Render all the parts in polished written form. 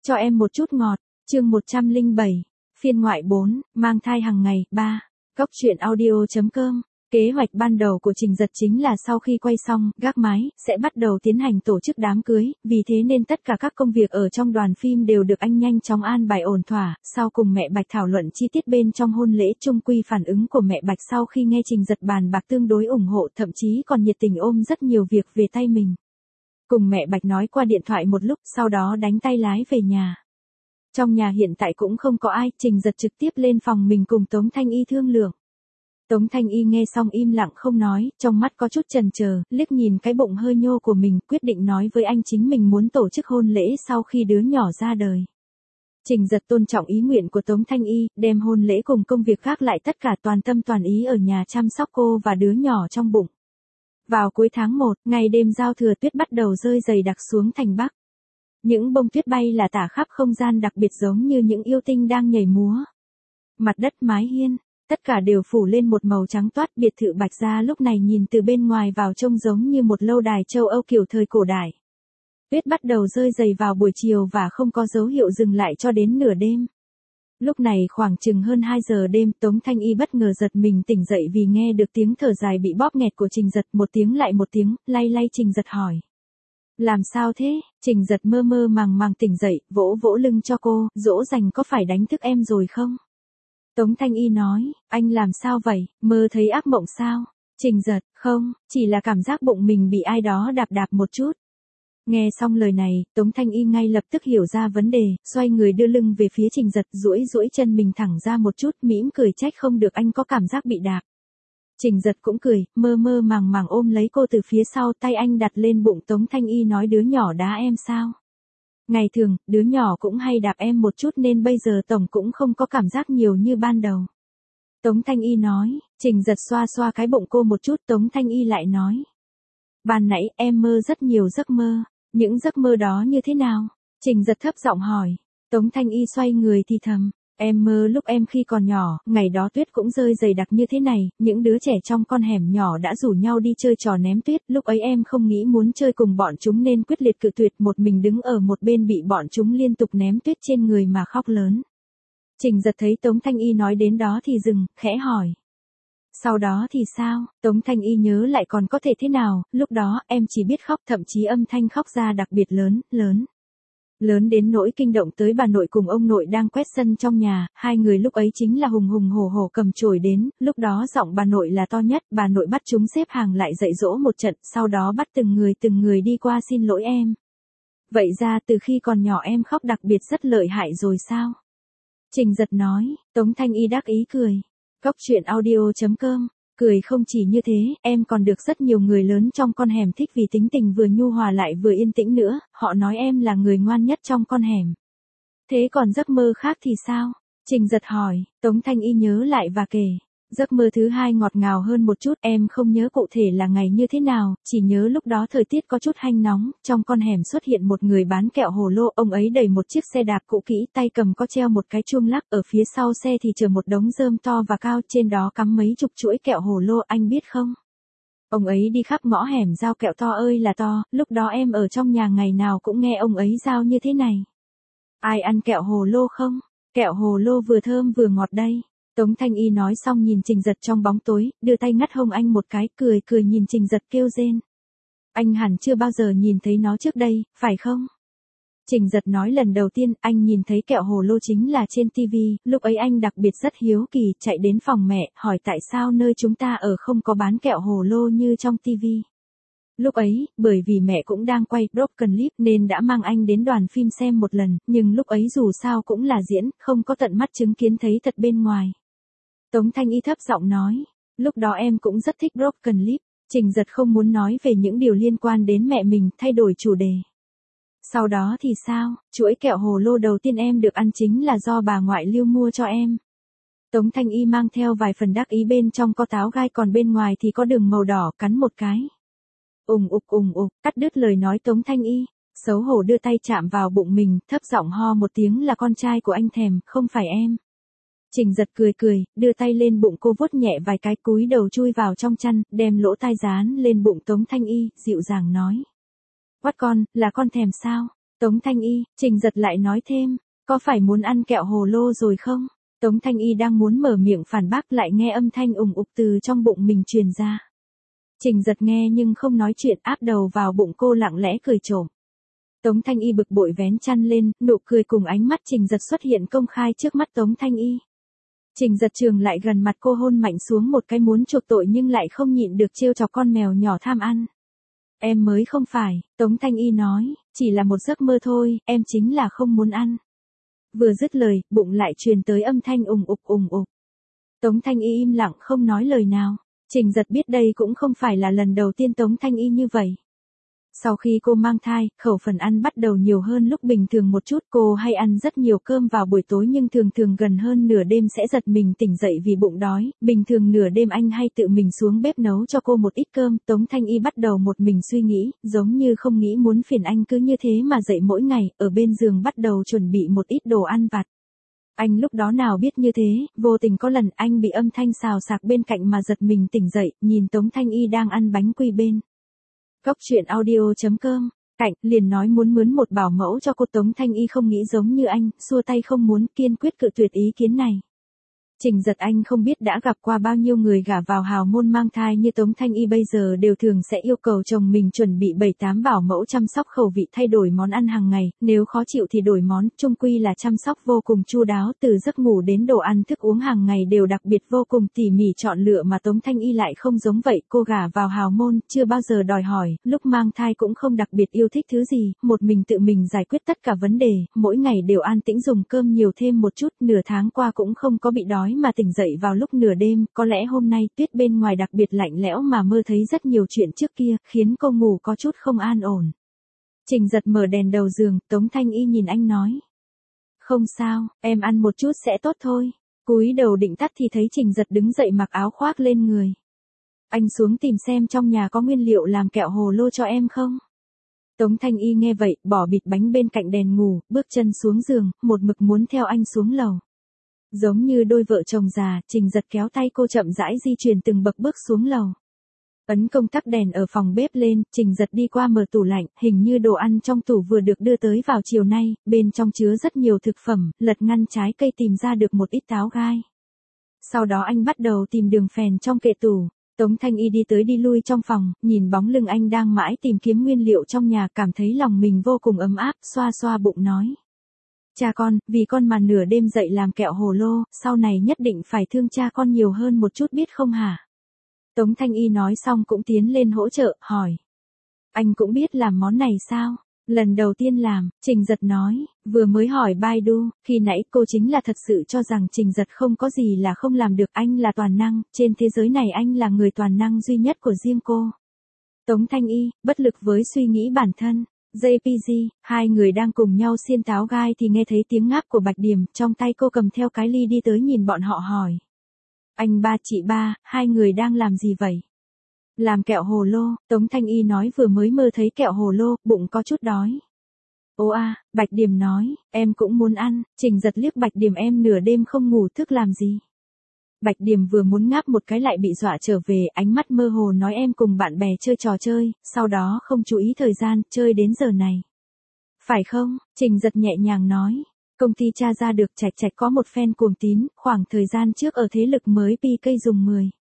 Cho em một chút ngọt, chương 107, phiên ngoại 4, mang thai hàng ngày, 3, Cốc truyện audio.com. Kế hoạch ban đầu của Trình Giật chính là sau khi quay xong, gác mái, sẽ bắt đầu tiến hành tổ chức đám cưới, vì thế nên tất cả các công việc ở trong đoàn phim đều được anh nhanh chóng an bài ổn thỏa, sau cùng mẹ Bạch thảo luận chi tiết bên trong hôn lễ. Chung quy phản ứng của mẹ Bạch sau khi nghe Trình Giật bàn bạc tương đối ủng hộ, thậm chí còn nhiệt tình ôm rất nhiều việc về tay mình. Cùng mẹ Bạch nói qua điện thoại một lúc, sau đó đánh tay lái về nhà. Trong nhà hiện tại cũng không có ai, Trình Giật trực tiếp lên phòng mình cùng Tống Thanh Y thương lượng. Tống Thanh Y nghe xong im lặng không nói, trong mắt có chút chần chờ, liếc nhìn cái bụng hơi nhô của mình, quyết định nói với anh chính mình muốn tổ chức hôn lễ sau khi đứa nhỏ ra đời. Trình Giật tôn trọng ý nguyện của Tống Thanh Y, đem hôn lễ cùng công việc khác lại tất cả toàn tâm toàn ý ở nhà chăm sóc cô và đứa nhỏ trong bụng. Vào cuối tháng 1, ngày đêm giao thừa, tuyết bắt đầu rơi dày đặc xuống thành Bắc. Những bông tuyết bay là tả khắp không gian, đặc biệt giống như những yêu tinh đang nhảy múa. Mặt đất, mái hiên, tất cả đều phủ lên một màu trắng toát. Biệt thự Bạch Gia lúc này nhìn từ bên ngoài vào trông giống như một lâu đài châu Âu kiểu thời cổ đại. Tuyết bắt đầu rơi dày vào buổi chiều và không có dấu hiệu dừng lại cho đến nửa đêm. Lúc này khoảng chừng hơn 2 giờ đêm, Tống Thanh Y bất ngờ giật mình tỉnh dậy vì nghe được tiếng thở dài bị bóp nghẹt của Trình Giật, một tiếng lại một tiếng, lay lay Trình Giật hỏi. Làm sao thế? Trình Giật mơ mơ màng màng tỉnh dậy, vỗ vỗ lưng cho cô, dỗ dành có phải đánh thức em rồi không? Tống Thanh Y nói, anh làm sao vậy, mơ thấy ác mộng sao? Trình Giật, không, chỉ là cảm giác bụng mình bị ai đó đạp đạp một chút. Nghe xong lời này, Tống Thanh Y ngay lập tức hiểu ra vấn đề, xoay người đưa lưng về phía Trình Giật, duỗi chân mình thẳng ra một chút, mỉm cười trách không được anh có cảm giác bị đạp. Trình Giật cũng cười, mơ mơ màng màng ôm lấy cô từ phía sau, tay anh đặt lên bụng Tống Thanh Y nói, đứa nhỏ đá em sao? Ngày thường, đứa nhỏ cũng hay đạp em một chút nên bây giờ tổng cũng không có cảm giác nhiều như ban đầu. Tống Thanh Y nói. Trình Giật xoa xoa cái bụng cô một chút, Tống Thanh Y lại nói. Ban nãy em mơ rất nhiều giấc mơ, những giấc mơ đó như thế nào? Trình Giật thấp giọng hỏi. Tống Thanh Y xoay người thì thầm. Em mơ lúc em khi còn nhỏ, ngày đó tuyết cũng rơi dày đặc như thế này, những đứa trẻ trong con hẻm nhỏ đã rủ nhau đi chơi trò ném tuyết, lúc ấy em không nghĩ muốn chơi cùng bọn chúng nên quyết liệt cự tuyệt, một mình đứng ở một bên bị bọn chúng liên tục ném tuyết trên người mà khóc lớn. Trình Giật thấy Tống Thanh Y nói đến đó thì dừng, khẽ hỏi. Sau đó thì sao? Tống Thanh Y nhớ lại còn có thể thế nào, lúc đó em chỉ biết khóc, thậm chí âm thanh khóc ra đặc biệt lớn, lớn đến nỗi kinh động tới bà nội cùng ông nội đang quét sân trong nhà, hai người lúc ấy chính là hùng hùng hổ hổ cầm chổi đến, lúc đó giọng bà nội là to nhất, bà nội bắt chúng xếp hàng lại dạy dỗ một trận, sau đó bắt từng người đi qua xin lỗi em. Vậy ra từ khi còn nhỏ em khóc đặc biệt rất lợi hại rồi sao? Trình Giật nói. Tống Thanh Y đắc ý cười. Cốc truyện audio.com. Cười không chỉ như thế, em còn được rất nhiều người lớn trong con hẻm thích vì tính tình vừa nhu hòa lại vừa yên tĩnh nữa, họ nói em là người ngoan nhất trong con hẻm. Thế còn giấc mơ khác thì sao? Trình Giật hỏi. Tống Thanh Y nhớ lại và kể. Giấc mơ thứ hai ngọt ngào hơn một chút, em không nhớ cụ thể là ngày như thế nào, chỉ nhớ lúc đó thời tiết có chút hanh nóng, trong con hẻm xuất hiện một người bán kẹo hồ lô, ông ấy đẩy một chiếc xe đạp cũ kỹ, tay cầm có treo một cái chuông lắc, ở phía sau xe thì chở một đống rơm to và cao, trên đó cắm mấy chục chuỗi kẹo hồ lô, anh biết không? Ông ấy đi khắp ngõ hẻm giao kẹo to ơi là to, lúc đó em ở trong nhà ngày nào cũng nghe ông ấy giao như thế này. Ai ăn kẹo hồ lô không? Kẹo hồ lô vừa thơm vừa ngọt đây. Tống Thanh Y nói xong nhìn Trình Giật trong bóng tối, đưa tay ngắt hông anh một cái, cười nhìn Trình Giật kêu rên. Anh hẳn chưa bao giờ nhìn thấy nó trước đây, phải không? Trình Giật nói lần đầu tiên anh nhìn thấy kẹo hồ lô chính là trên TV, lúc ấy anh đặc biệt rất hiếu kỳ, chạy đến phòng mẹ, hỏi tại sao nơi chúng ta ở không có bán kẹo hồ lô như trong TV. Lúc ấy, bởi vì mẹ cũng đang quay Broken Lip nên đã mang anh đến đoàn phim xem một lần, nhưng lúc ấy dù sao cũng là diễn, không có tận mắt chứng kiến thấy thật bên ngoài. Tống Thanh Y thấp giọng nói, lúc đó em cũng rất thích Broken Lip. Trình Giật không muốn nói về những điều liên quan đến mẹ mình, thay đổi chủ đề. Sau đó thì sao, chuỗi kẹo hồ lô đầu tiên em được ăn chính là do bà ngoại Lưu mua cho em. Tống Thanh Y mang theo vài phần đắc ý, bên trong có táo gai còn bên ngoài thì có đường màu đỏ, cắn một cái. Ùng ục, cắt đứt lời nói Tống Thanh Y, xấu hổ đưa tay chạm vào bụng mình, thấp giọng ho một tiếng, là con trai của anh thèm, không phải em. Trình Giật cười, đưa tay lên bụng cô vuốt nhẹ vài cái, cúi đầu chui vào trong chăn, đem lỗ tai dán lên bụng Tống Thanh Y, dịu dàng nói. What con, là con thèm sao? Tống Thanh Y, Trình Giật lại nói thêm, có phải muốn ăn kẹo hồ lô rồi không? Tống Thanh Y đang muốn mở miệng phản bác lại nghe âm thanh ùng ục từ trong bụng mình truyền ra. Trình Giật nghe nhưng không nói chuyện, áp đầu vào bụng cô lặng lẽ cười trộm. Tống Thanh Y bực bội vén chăn lên, nụ cười cùng ánh mắt Trình Giật xuất hiện công khai trước mắt Tống Thanh Y. Trình Giật trường lại gần mặt cô hôn mạnh xuống một cái muốn chuộc tội nhưng lại không nhịn được trêu chọc con mèo nhỏ tham ăn. Em mới không phải, Tống Thanh Y nói, chỉ là một giấc mơ thôi, em chính là không muốn ăn. Vừa dứt lời, bụng lại truyền tới âm thanh ùng ục ùng ục. Tống Thanh Y im lặng không nói lời nào. Trình Giật biết đây cũng không phải là lần đầu tiên Tống Thanh Y như vậy. Sau khi cô mang thai, khẩu phần ăn bắt đầu nhiều hơn lúc bình thường một chút. Cô hay ăn rất nhiều cơm vào buổi tối nhưng thường thường gần hơn nửa đêm sẽ giật mình tỉnh dậy vì bụng đói. Bình thường nửa đêm anh hay tự mình xuống bếp nấu cho cô một ít cơm. Tống Thanh Y bắt đầu một mình suy nghĩ, giống như không nghĩ muốn phiền anh cứ như thế mà dậy mỗi ngày, ở bên giường bắt đầu chuẩn bị một ít đồ ăn vặt. Anh lúc đó nào biết như thế, vô tình có lần anh bị âm thanh xào xạc bên cạnh mà giật mình tỉnh dậy, nhìn Tống Thanh Y đang ăn bánh quy bên. Góc truyện audio.com, cạnh, liền nói muốn mướn một bảo mẫu cho cô. Tống Thanh Y không nghĩ giống như anh, xua tay không muốn, kiên quyết cự tuyệt ý kiến này. Trình Giật anh không biết đã gặp qua bao nhiêu người gả vào hào môn mang thai như Tống Thanh Y bây giờ đều thường sẽ yêu cầu chồng mình chuẩn bị 7-8 bảo mẫu chăm sóc khẩu vị, thay đổi món ăn hàng ngày, nếu khó chịu thì đổi món, chung quy là chăm sóc vô cùng chu đáo, từ giấc ngủ đến đồ ăn thức uống hàng ngày đều đặc biệt vô cùng tỉ mỉ chọn lựa, mà Tống Thanh Y lại không giống vậy. Cô gả vào hào môn, chưa bao giờ đòi hỏi, lúc mang thai cũng không đặc biệt yêu thích thứ gì, một mình tự mình giải quyết tất cả vấn đề, mỗi ngày đều an tĩnh dùng cơm nhiều thêm một chút, nửa tháng qua cũng không có bị đói mà tỉnh dậy vào lúc nửa đêm. Có lẽ hôm nay tuyết bên ngoài đặc biệt lạnh lẽo mà mơ thấy rất nhiều chuyện trước kia, khiến cô ngủ có chút không an ổn. Trình Giật mở đèn đầu giường, Tống Thanh Y nhìn anh nói. Không sao, em ăn một chút sẽ tốt thôi. Cúi đầu định tắt thì thấy Trình Giật đứng dậy mặc áo khoác lên người. Anh xuống tìm xem trong nhà có nguyên liệu làm kẹo hồ lô cho em không? Tống Thanh Y nghe vậy, bỏ bịt bánh bên cạnh đèn ngủ, bước chân xuống giường, một mực muốn theo anh xuống lầu. Giống như đôi vợ chồng già, Trình Giật kéo tay cô chậm rãi di chuyển từng bậc bước xuống lầu. Ấn công tắc đèn ở phòng bếp lên, Trình Giật đi qua mở tủ lạnh, hình như đồ ăn trong tủ vừa được đưa tới vào chiều nay, bên trong chứa rất nhiều thực phẩm, lật ngăn trái cây tìm ra được một ít táo gai. Sau đó anh bắt đầu tìm đường phèn trong kệ tủ. Tống Thanh Y đi tới đi lui trong phòng, nhìn bóng lưng anh đang mãi tìm kiếm nguyên liệu trong nhà, cảm thấy lòng mình vô cùng ấm áp, xoa xoa bụng nói. Cha con, vì con mà nửa đêm dậy làm kẹo hồ lô, sau này nhất định phải thương cha con nhiều hơn một chút biết không hả? Tống Thanh Y nói xong cũng tiến lên hỗ trợ, hỏi. Anh cũng biết làm món này sao? Lần đầu tiên làm, Trình Giật nói, vừa mới hỏi Baidu, khi nãy cô chính là thật sự cho rằng Trình Giật không có gì là không làm được, anh là toàn năng, trên thế giới này anh là người toàn năng duy nhất của riêng cô. Tống Thanh Y, bất lực với suy nghĩ bản thân. JPG, hai người đang cùng nhau xiên táo gai thì nghe thấy tiếng ngáp của Bạch Điểm, trong tay cô cầm theo cái ly đi tới nhìn bọn họ hỏi. Anh ba chị ba, hai người đang làm gì vậy? Làm kẹo hồ lô, Tống Thanh Y nói vừa mới mơ thấy kẹo hồ lô, bụng có chút đói. Ô a, Bạch Điểm nói, em cũng muốn ăn. Trình Giật liếc Bạch Điểm, em nửa đêm không ngủ thức làm gì? Bạch Điểm vừa muốn ngáp một cái lại bị dọa trở về, ánh mắt mơ hồ nói em cùng bạn bè chơi trò chơi, sau đó không chú ý thời gian, chơi đến giờ này. Phải không? Trình Giật nhẹ nhàng nói. Công ty tra ra được Trạch Trạch có một fan cuồng tín, khoảng thời gian trước ở thế lực mới PK dùng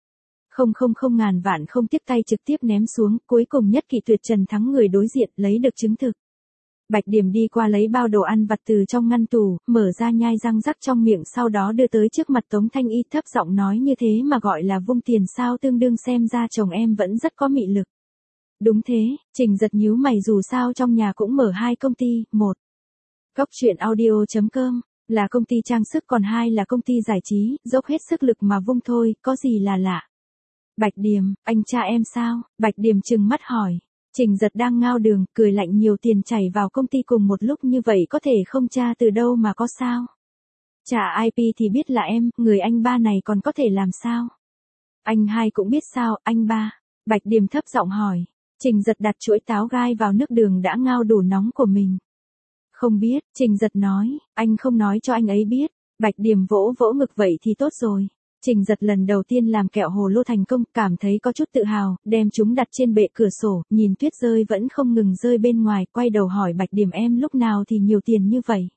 10.000 vạn không tiếc tay trực tiếp ném xuống, cuối cùng nhất kỷ tuyệt trần thắng người đối diện, lấy được chứng thực. Bạch Điểm đi qua lấy bao đồ ăn vặt từ trong ngăn tủ, mở ra nhai răng rắc trong miệng, sau đó đưa tới trước mặt Tống Thanh Y, thấp giọng nói như thế mà gọi là vung tiền sao, tương đương xem ra chồng em vẫn rất có mị lực. Đúng thế, Trình Giật nhíu mày, dù sao trong nhà cũng mở 2 công ty, một Góc truyện audio.com là công ty trang sức, còn 2 là công ty giải trí, dốc hết sức lực mà vung thôi, có gì là lạ. Bạch Điểm, anh cha em sao? Bạch Điểm trừng mắt hỏi. Trình Giật đang ngao đường, cười lạnh, nhiều tiền chảy vào công ty cùng một lúc như vậy có thể không tra từ đâu mà có sao? Trả IP thì biết là em, người anh ba này còn có thể làm sao? Anh hai cũng biết sao, anh ba? Bạch Điểm thấp giọng hỏi. Trình Giật đặt chuỗi táo gai vào nước đường đã ngao đủ nóng của mình. Không biết, Trình Giật nói, anh không nói cho anh ấy biết. Bạch Điểm vỗ vỗ ngực, vậy thì tốt rồi. Trình Giật lần đầu tiên làm kẹo hồ lô thành công, cảm thấy có chút tự hào, đem chúng đặt trên bệ cửa sổ, nhìn tuyết rơi vẫn không ngừng rơi bên ngoài, quay đầu hỏi Bạch Điểm em lúc nào thì nhiều tiền như vậy.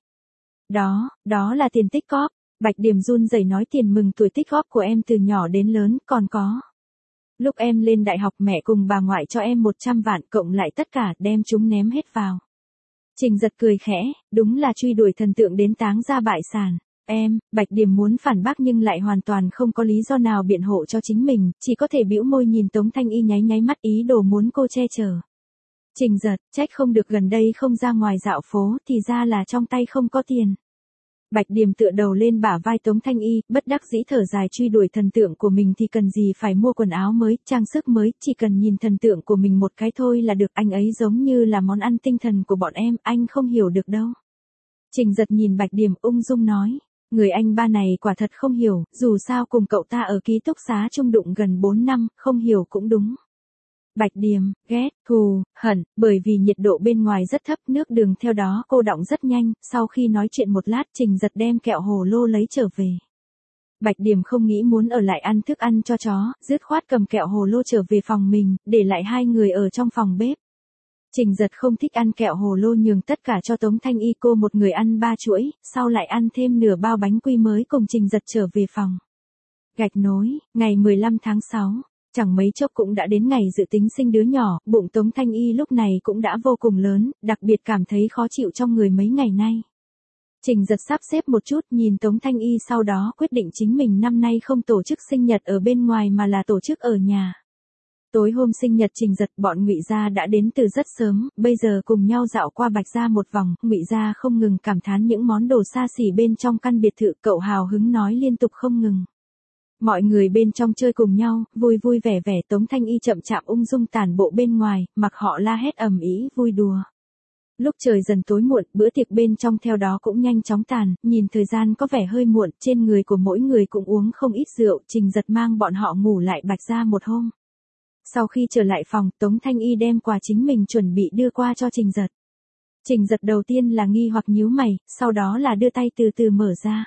Đó là tiền tích góp. Bạch Điểm run rẩy nói tiền mừng tuổi tích góp của em từ nhỏ đến lớn, còn có. Lúc em lên đại học mẹ cùng bà ngoại cho em 100 vạn cộng lại tất cả đem chúng ném hết vào. Trình Giật cười khẽ, đúng là truy đuổi thần tượng đến táng ra bại sản. Bạch Điểm muốn phản bác nhưng lại hoàn toàn không có lý do nào biện hộ cho chính mình, chỉ có thể bĩu môi nhìn Tống Thanh Y nháy nháy mắt ý đồ muốn cô che chở. Trình Giật, trách không được gần đây không ra ngoài dạo phố thì ra là trong tay không có tiền. Bạch Điểm tựa đầu lên bả vai Tống Thanh Y, bất đắc dĩ thở dài truy đuổi thần tượng của mình thì cần gì phải mua quần áo mới, trang sức mới, chỉ cần nhìn thần tượng của mình một cái thôi là được, anh ấy giống như là món ăn tinh thần của bọn em, anh không hiểu được đâu. Trình Giật nhìn Bạch Điểm ung dung nói, người anh ba này quả thật không hiểu, dù sao cùng cậu ta ở ký túc xá chung đụng gần 4 năm, không hiểu cũng đúng. Bạch Điểm, ghét, thù, hận, bởi vì nhiệt độ bên ngoài rất thấp, nước đường theo đó cô đọng rất nhanh, sau khi nói chuyện một lát Trình Giật đem kẹo hồ lô lấy trở về. Bạch Điểm không nghĩ muốn ở lại ăn thức ăn cho chó, dứt khoát cầm kẹo hồ lô trở về phòng mình, để lại hai người ở trong phòng bếp. Trình Giật không thích ăn kẹo hồ lô nhường tất cả cho Tống Thanh Y, cô một người ăn 3 chuỗi, sau lại ăn thêm nửa bao bánh quy mới cùng Trình Giật trở về phòng. Gạch nối, ngày 15 tháng 6. Chẳng mấy chốc cũng đã đến ngày dự tính sinh đứa nhỏ, bụng Tống Thanh Y lúc này cũng đã vô cùng lớn, đặc biệt cảm thấy khó chịu trong người mấy ngày nay. Trình Giật sắp xếp một chút nhìn Tống Thanh Y sau đó quyết định chính mình năm nay không tổ chức sinh nhật ở bên ngoài mà là tổ chức ở nhà. Tối hôm sinh nhật Trình Giật bọn Ngụy Gia đã đến từ rất sớm, bây giờ cùng nhau dạo qua Bạch Gia một vòng, Ngụy Gia không ngừng cảm thán những món đồ xa xỉ bên trong căn biệt thự, cậu hào hứng nói liên tục không ngừng. Mọi người bên trong chơi cùng nhau, vui vui vẻ vẻ, Tống Thanh Y chậm chạp ung dung tản bộ bên ngoài, mặc họ la hét ầm ĩ vui đùa. Lúc trời dần tối muộn, bữa tiệc bên trong theo đó cũng nhanh chóng tàn, nhìn thời gian có vẻ hơi muộn, trên người của mỗi người cũng uống không ít rượu, Trình Giật mang bọn họ ngủ lại Bạch Gia một hôm. Sau khi trở lại phòng, Tống Thanh Y đem quà chính mình chuẩn bị đưa qua cho Trình Giật. Trình Giật đầu tiên là nghi hoặc nhíu mày, sau đó là đưa tay từ từ mở ra.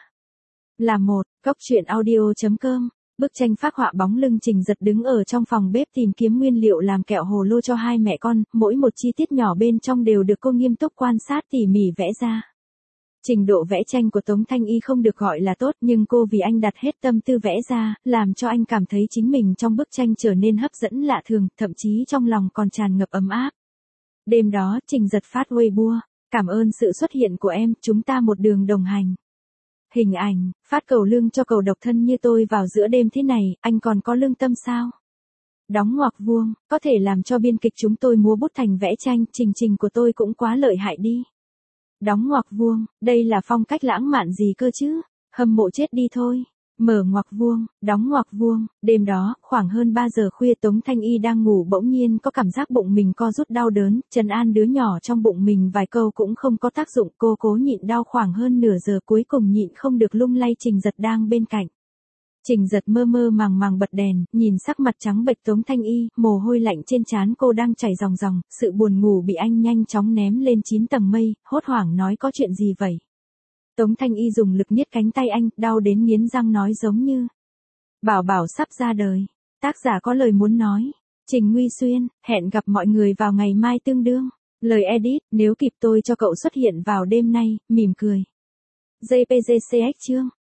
Là một, Cốc Truyện Audio.com. Bức tranh phác họa bóng lưng Trình Giật đứng ở trong phòng bếp tìm kiếm nguyên liệu làm kẹo hồ lô cho hai mẹ con, mỗi một chi tiết nhỏ bên trong đều được cô nghiêm túc quan sát tỉ mỉ vẽ ra. Trình độ vẽ tranh của Tống Thanh Y không được gọi là tốt, nhưng cô vì anh đặt hết tâm tư vẽ ra, làm cho anh cảm thấy chính mình trong bức tranh trở nên hấp dẫn lạ thường, thậm chí trong lòng còn tràn ngập ấm áp. Đêm đó, Trình Giật phát Weibo, cảm ơn sự xuất hiện của em, chúng ta một đường đồng hành. Hình ảnh, phát cầu lương cho cầu độc thân như tôi vào giữa đêm thế này, anh còn có lương tâm sao? Đóng ngoặc vuông, có thể làm cho biên kịch chúng tôi múa bút thành vẽ tranh, trình của tôi cũng quá lợi hại đi. Đóng ngoặc vuông, đây là phong cách lãng mạn gì cơ chứ? Hâm mộ chết đi thôi. Mở ngoặc vuông, đóng ngoặc vuông, đêm đó, khoảng hơn 3 giờ khuya Tống Thanh Y đang ngủ bỗng nhiên có cảm giác bụng mình co rút đau đớn, trấn an đứa nhỏ trong bụng mình vài câu cũng không có tác dụng, cô cố nhịn đau khoảng hơn nửa giờ cuối cùng nhịn không được lung lay Trình Giật đang bên cạnh. Trình Giật mơ mơ màng màng bật đèn, nhìn sắc mặt trắng bệch Tống Thanh Y, mồ hôi lạnh trên trán cô đang chảy ròng ròng, sự buồn ngủ bị anh nhanh chóng ném lên 9 tầng mây, hốt hoảng nói có chuyện gì vậy? Tống Thanh Y dùng lực niết cánh tay anh, đau đến nghiến răng nói giống như Bảo Bảo sắp ra đời. Tác giả có lời muốn nói. Trình Nguy Xuyên, hẹn gặp mọi người vào ngày mai tương đương. Lời edit, nếu kịp tôi cho cậu xuất hiện vào đêm nay, mỉm cười. JPG CX chương